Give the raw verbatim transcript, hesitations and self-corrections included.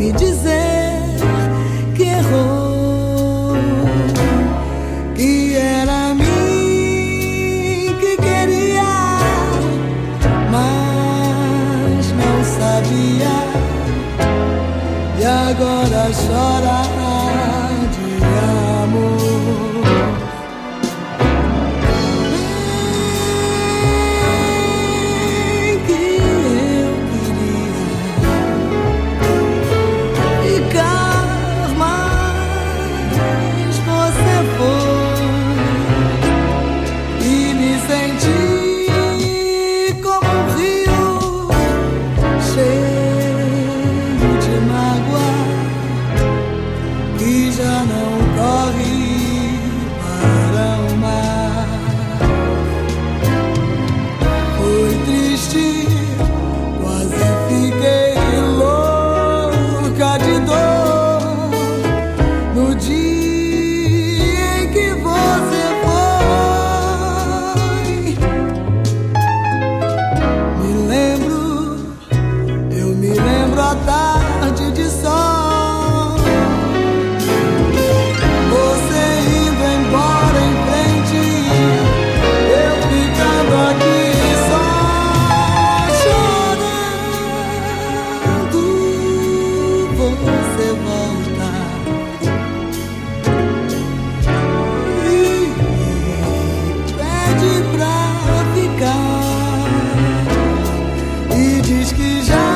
me dizer que errou, que era a mim que queria, mas não sabia, e agora chora de amor. Já não corre para o mar. Foi triste, quase fiquei louca de dor no dia em que você foi. Me lembro, eu me lembro à tarde de sol, diz que já